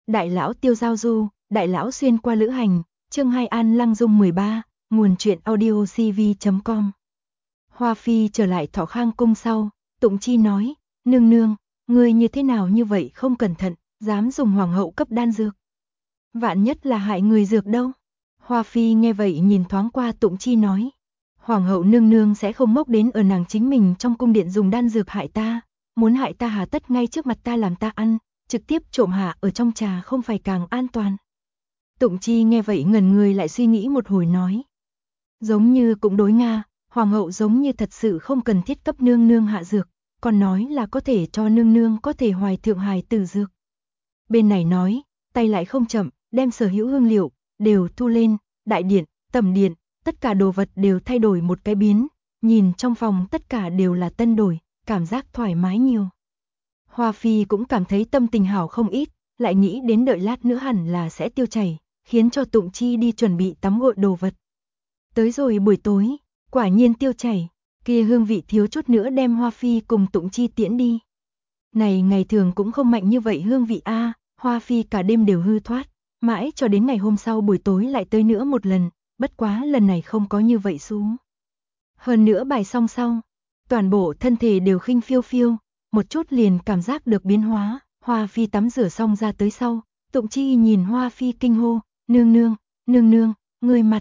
Đại lão Tiêu Giao Du, Đại lão xuyên qua lữ hành, chương 2 An Lăng Dung 13, nguồn truyện audio cv.com. Hoa Phi trở lại Thọ Khang cung sau, Tụng Chi nói, nương nương, ngươi như thế nào như vậy không cẩn thận, dám dùng hoàng hậu cấp đan dược. Vạn nhất là hại người dược đâu. Hoa Phi nghe vậy nhìn thoáng qua Tụng Chi nói, hoàng hậu nương nương sẽ không mốc đến ở nàng chính mình trong cung điện dùng đan dược hại ta, muốn hại ta hà tất ngay trước mặt ta làm ta ăn, trực tiếp trộm hạ ở trong trà không phải càng an toàn. Tụng Chi nghe vậy ngẩn người lại suy nghĩ một hồi nói, giống như cũng đối Nga, hoàng hậu giống như thật sự không cần thiết cấp nương nương hạ dược, còn nói là có thể cho nương nương có thể hoài thượng hài tử dược. Bên này nói, tay lại không chậm, đem sở hữu hương liệu đều thu lên, đại điện, tầm điện, tất cả đồ vật đều thay đổi một cái biến, nhìn trong phòng tất cả đều là tân đổi, cảm giác thoải mái nhiều. Hoa Phi cũng cảm thấy tâm tình hảo không ít, lại nghĩ đến đợi lát nữa hẳn là sẽ tiêu chảy, khiến cho Tụng Chi đi chuẩn bị tắm gội đồ vật. Tới rồi buổi tối, quả nhiên tiêu chảy, kia hương vị thiếu chút nữa đem Hoa Phi cùng Tụng Chi tiễn đi. Này ngày thường cũng không mạnh như vậy hương vị a, Hoa Phi cả đêm đều hư thoát, mãi cho đến ngày hôm sau buổi tối lại tới nữa một lần, bất quá lần này không có như vậy xuống. Hơn nữa bài xong sau, toàn bộ thân thể đều khinh phiêu phiêu, một chút liền cảm giác được biến hóa. Hoa Phi tắm rửa xong ra tới sau, Tụng Chi nhìn Hoa Phi kinh hô, nương nương, người mặt.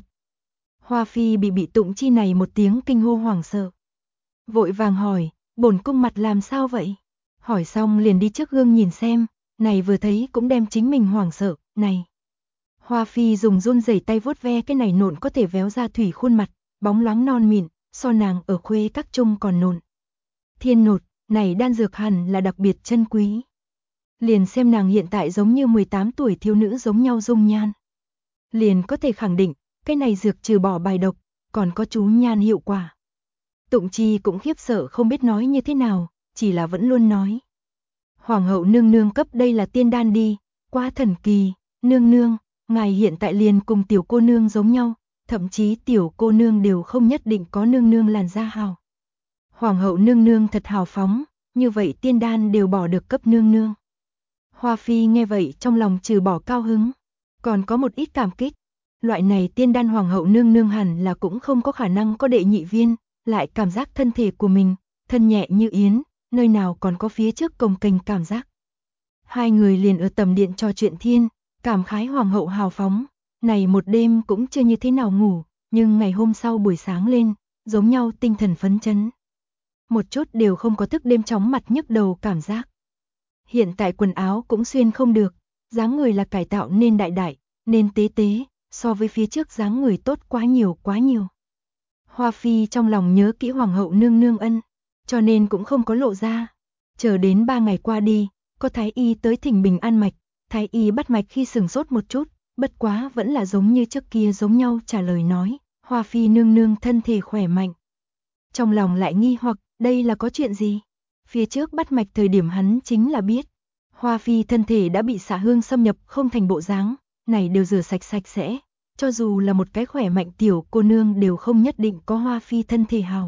Hoa Phi bị Tụng Chi này một tiếng kinh hô hoảng sợ. Vội vàng hỏi, bổn cung mặt làm sao vậy? Hỏi xong liền đi trước gương nhìn xem, này vừa thấy cũng đem chính mình hoảng sợ, này. Hoa Phi dùng run rẩy tay vuốt ve cái này nộn có thể véo ra thủy khuôn mặt, bóng loáng non mịn, so nàng ở khuê các trung còn nộn. Thiên nột, này đan dược hẳn là đặc biệt chân quý. Liền xem nàng hiện tại giống như 18 tuổi thiếu nữ giống nhau dung nhan. Liền có thể khẳng định, cái này dược trừ bỏ bài độc, còn có chú nhan hiệu quả. Tụng Chi cũng khiếp sợ không biết nói như thế nào, chỉ là vẫn luôn nói. Hoàng hậu nương nương cấp đây là tiên đan đi, quá thần kỳ, nương, ngài hiện tại liền cùng tiểu cô nương giống nhau, thậm chí tiểu cô nương đều không nhất định có nương làn da hào. Hoàng hậu nương thật hào phóng, như vậy tiên đan đều bỏ được cấp nương. Hoa Phi nghe vậy trong lòng trừ bỏ cao hứng, còn có một ít cảm kích. Loại này tiên đan hoàng hậu nương hẳn là cũng không có khả năng có đệ nhị viên, lại cảm giác thân thể của mình, thân nhẹ như yến, nơi nào còn có phía trước cồng kềnh cảm giác. Hai người liền ở tầm điện trò chuyện thiên, cảm khái hoàng hậu hào phóng, này một đêm cũng chưa như thế nào ngủ, nhưng ngày hôm sau buổi sáng lên, giống nhau tinh thần phấn chấn. Một chút đều không có thức đêm chóng mặt nhức đầu cảm giác. Hiện tại quần áo cũng xuyên không được, dáng người là cải tạo nên đại, nên tế, so với phía trước dáng người tốt quá nhiều. Hoa Phi trong lòng nhớ kỹ hoàng hậu nương ân, cho nên cũng không có lộ ra. Chờ đến 3 ngày qua đi, có thái y tới thỉnh bình an mạch, thái y bắt mạch khi sừng sốt một chút, bất quá vẫn là giống như trước kia giống nhau trả lời nói, Hoa Phi nương thân thể khỏe mạnh. Trong lòng lại nghi hoặc, đây là có chuyện gì? Phía trước bắt mạch thời điểm hắn chính là biết, Hoa Phi thân thể đã bị xạ hương xâm nhập không thành bộ dáng, này đều rửa sạch sẽ, cho dù là một cái khỏe mạnh tiểu cô nương đều không nhất định có Hoa Phi thân thể hào.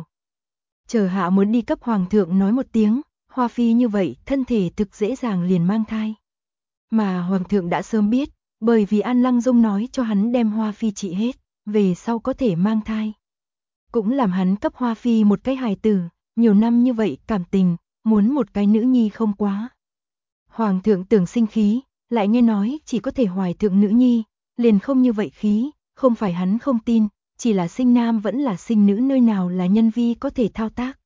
Chờ hạ muốn đi cấp hoàng thượng nói một tiếng, Hoa Phi như vậy thân thể thực dễ dàng liền mang thai. Mà hoàng thượng đã sớm biết, bởi vì An Lăng Dung nói cho hắn đem Hoa Phi trị hết, về sau có thể mang thai. Cũng làm hắn cấp Hoa Phi một cái hài tử, nhiều năm như vậy cảm tình, muốn một cái nữ nhi không quá. Hoàng thượng tưởng sinh khí, lại nghe nói chỉ có thể hoài thượng nữ nhi, liền không như vậy khí, không phải hắn không tin, chỉ là sinh nam vẫn là sinh nữ nơi nào là nhân vi có thể thao tác.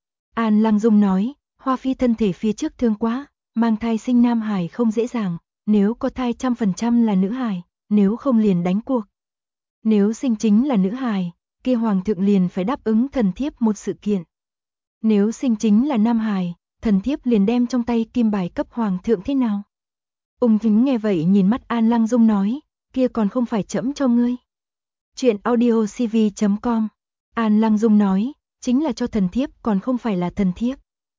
An Lăng Dung nói, Hoa Phi thân thể phía trước thương quá, mang thai sinh nam hài không dễ dàng, nếu có thai 100% là nữ hài, nếu không liền đánh cuộc. Nếu sinh chính là nữ hài, kia hoàng thượng liền phải đáp ứng thần thiếp một sự kiện. Nếu sinh chính là nam hài, thần thiếp liền đem trong tay kim bài cấp hoàng thượng thế nào? Ung Thính nghe vậy nhìn mắt An Lăng Dung nói, kia còn không phải trẫm cho ngươi. Chuyện audio cv.com. An Lăng Dung nói, chính là cho thần thiếp còn không phải là thần thiếp.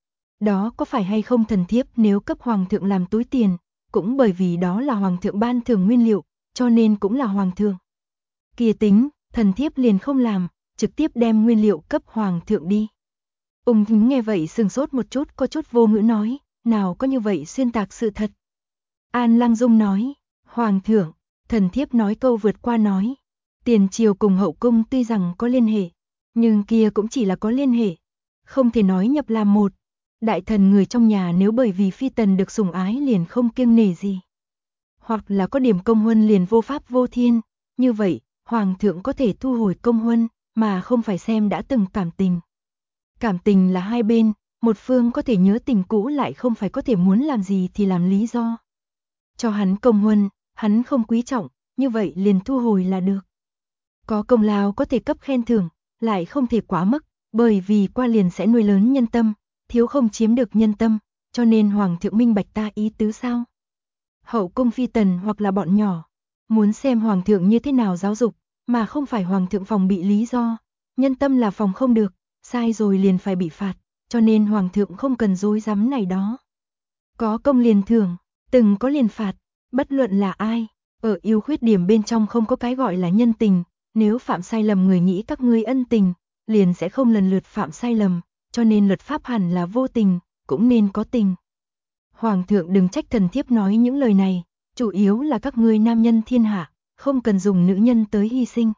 Đó có phải hay không thần thiếp nếu cấp hoàng thượng làm túi tiền, cũng bởi vì đó là hoàng thượng ban thưởng nguyên liệu, cho nên cũng là hoàng thượng. Kia tính, thần thiếp liền không làm, trực tiếp đem nguyên liệu cấp hoàng thượng đi. Ung Thính nghe vậy sừng sốt một chút có chút vô ngữ nói, nào có như vậy xuyên tạc sự thật. An Lăng Dung nói, Hoàng thượng, thần thiếp nói câu vượt qua nói. Tiền triều cùng hậu cung tuy rằng có liên hệ, nhưng kia cũng chỉ là có liên hệ, không thể nói nhập làm một. Đại thần người trong nhà nếu bởi vì phi tần được sủng ái liền không kiêng nể gì, hoặc là có điểm công huân liền vô pháp vô thiên, như vậy, Hoàng thượng có thể thu hồi công huân, mà không phải xem đã từng cảm tình. Cảm tình là hai bên, một phương có thể nhớ tình cũ lại không phải có thể muốn làm gì thì làm lý do. Cho hắn công huân, hắn không quý trọng, như vậy liền thu hồi là được. Có công lao có thể cấp khen thưởng, lại không thể quá mức, bởi vì qua liền sẽ nuôi lớn nhân tâm, thiếu không chiếm được nhân tâm, cho nên Hoàng thượng minh bạch ta ý tứ sao. Hậu cung phi tần hoặc là bọn nhỏ, muốn xem Hoàng thượng như thế nào giáo dục, mà không phải Hoàng thượng phòng bị lý do. Nhân tâm là phòng không được, sai rồi liền phải bị phạt, cho nên Hoàng thượng không cần dối rắm này đó. Có công liền thưởng, từng có liền phạt, bất luận là ai, ở ưu khuyết điểm bên trong không có cái gọi là nhân tình, nếu phạm sai lầm người nghĩ các ngươi ân tình, liền sẽ không lần lượt phạm sai lầm, cho nên luật pháp hẳn là vô tình, cũng nên có tình. Hoàng thượng đừng trách thần thiếp nói những lời này, chủ yếu là các ngươi nam nhân thiên hạ, không cần dùng nữ nhân tới hy sinh.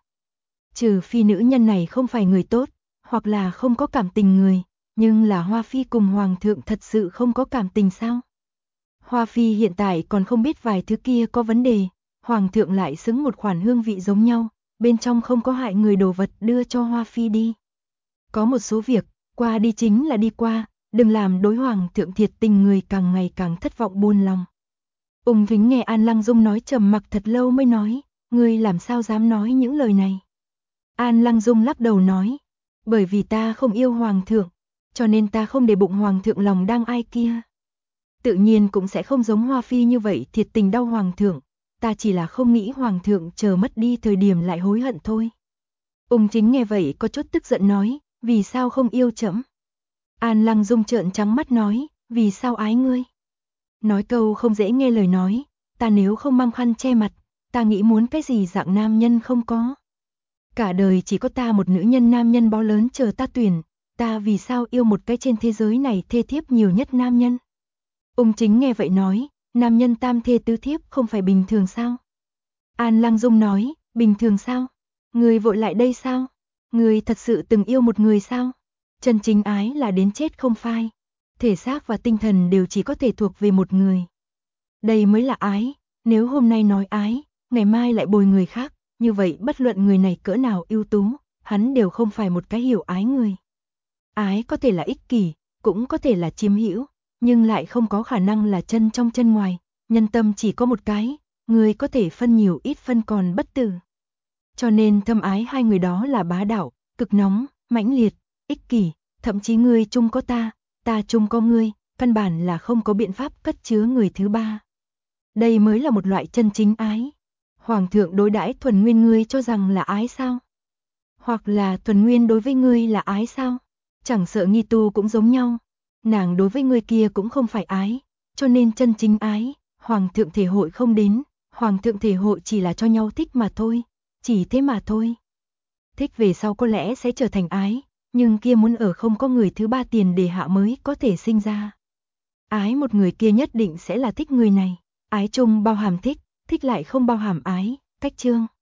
Trừ phi nữ nhân này không phải người tốt, hoặc là không có cảm tình người, nhưng là Hoa Phi cùng Hoàng thượng thật sự không có cảm tình sao? Hoa Phi hiện tại còn không biết vài thứ kia có vấn đề, Hoàng thượng lại xứng một khoản hương vị giống nhau, bên trong không có hại người đồ vật đưa cho Hoa Phi đi. Có một số việc, qua đi chính là đi qua, đừng làm đối Hoàng thượng thiệt tình người càng ngày càng thất vọng buồn lòng. Ung Vĩnh nghe An Lăng Dung nói trầm mặc thật lâu mới nói, ngươi làm sao dám nói những lời này. An Lăng Dung lắc đầu nói, bởi vì ta không yêu Hoàng thượng, cho nên ta không để bụng Hoàng thượng lòng đang ai kia. Tự nhiên cũng sẽ không giống Hoa Phi như vậy thiệt tình đau Hoàng thượng, ta chỉ là không nghĩ Hoàng thượng chờ mất đi thời điểm lại hối hận thôi. Ung Chính nghe vậy có chút tức giận nói, vì sao không yêu trẫm? An Lăng Dung trợn trắng mắt nói, vì sao ái ngươi? Nói câu không dễ nghe lời nói, ta nếu không mang khăn che mặt, ta nghĩ muốn cái gì dạng nam nhân không có. Cả đời chỉ có ta một nữ nhân nam nhân bao lớn chờ ta tuyển, ta vì sao yêu một cái trên thế giới này thê thiếp nhiều nhất nam nhân? Ung Chính nghe vậy nói, nam nhân tam thê tứ thiếp không phải bình thường sao? An Lăng Dung nói, bình thường sao? Người vội lại đây sao? Người thật sự từng yêu một người sao? Chân chính ái là đến chết không phai. Thể xác và tinh thần đều chỉ có thể thuộc về một người. Đây mới là ái, nếu hôm nay nói ái, ngày mai lại bồi người khác, như vậy bất luận người này cỡ nào ưu tú, hắn đều không phải một cái hiểu ái người. Ái có thể là ích kỷ, cũng có thể là chiếm hữu, nhưng lại không có khả năng là chân trong chân ngoài, nhân tâm chỉ có một cái, người có thể phân nhiều ít phân còn bất tử. Cho nên thâm ái hai người đó là bá đạo, cực nóng, mãnh liệt, ích kỷ, thậm chí ngươi chung có ta chung có ngươi, căn bản là không có biện pháp cất chứa người thứ ba. Đây mới là một loại chân chính ái. Hoàng thượng đối đãi thuần nguyên ngươi cho rằng là ái sao? Hoặc là thuần nguyên đối với ngươi là ái sao? Chẳng sợ nghi tu cũng giống nhau. Nàng đối với người kia cũng không phải ái, cho nên chân chính ái, Hoàng thượng thể hội không đến, Hoàng thượng thể hội chỉ là cho nhau thích mà thôi, chỉ thế mà thôi. Thích về sau có lẽ sẽ trở thành ái, nhưng kia muốn ở không có người thứ ba tiền đề hạ mới có thể sinh ra. Ái một người kia nhất định sẽ là thích người này, ái chung bao hàm thích, thích lại không bao hàm ái, cách chương.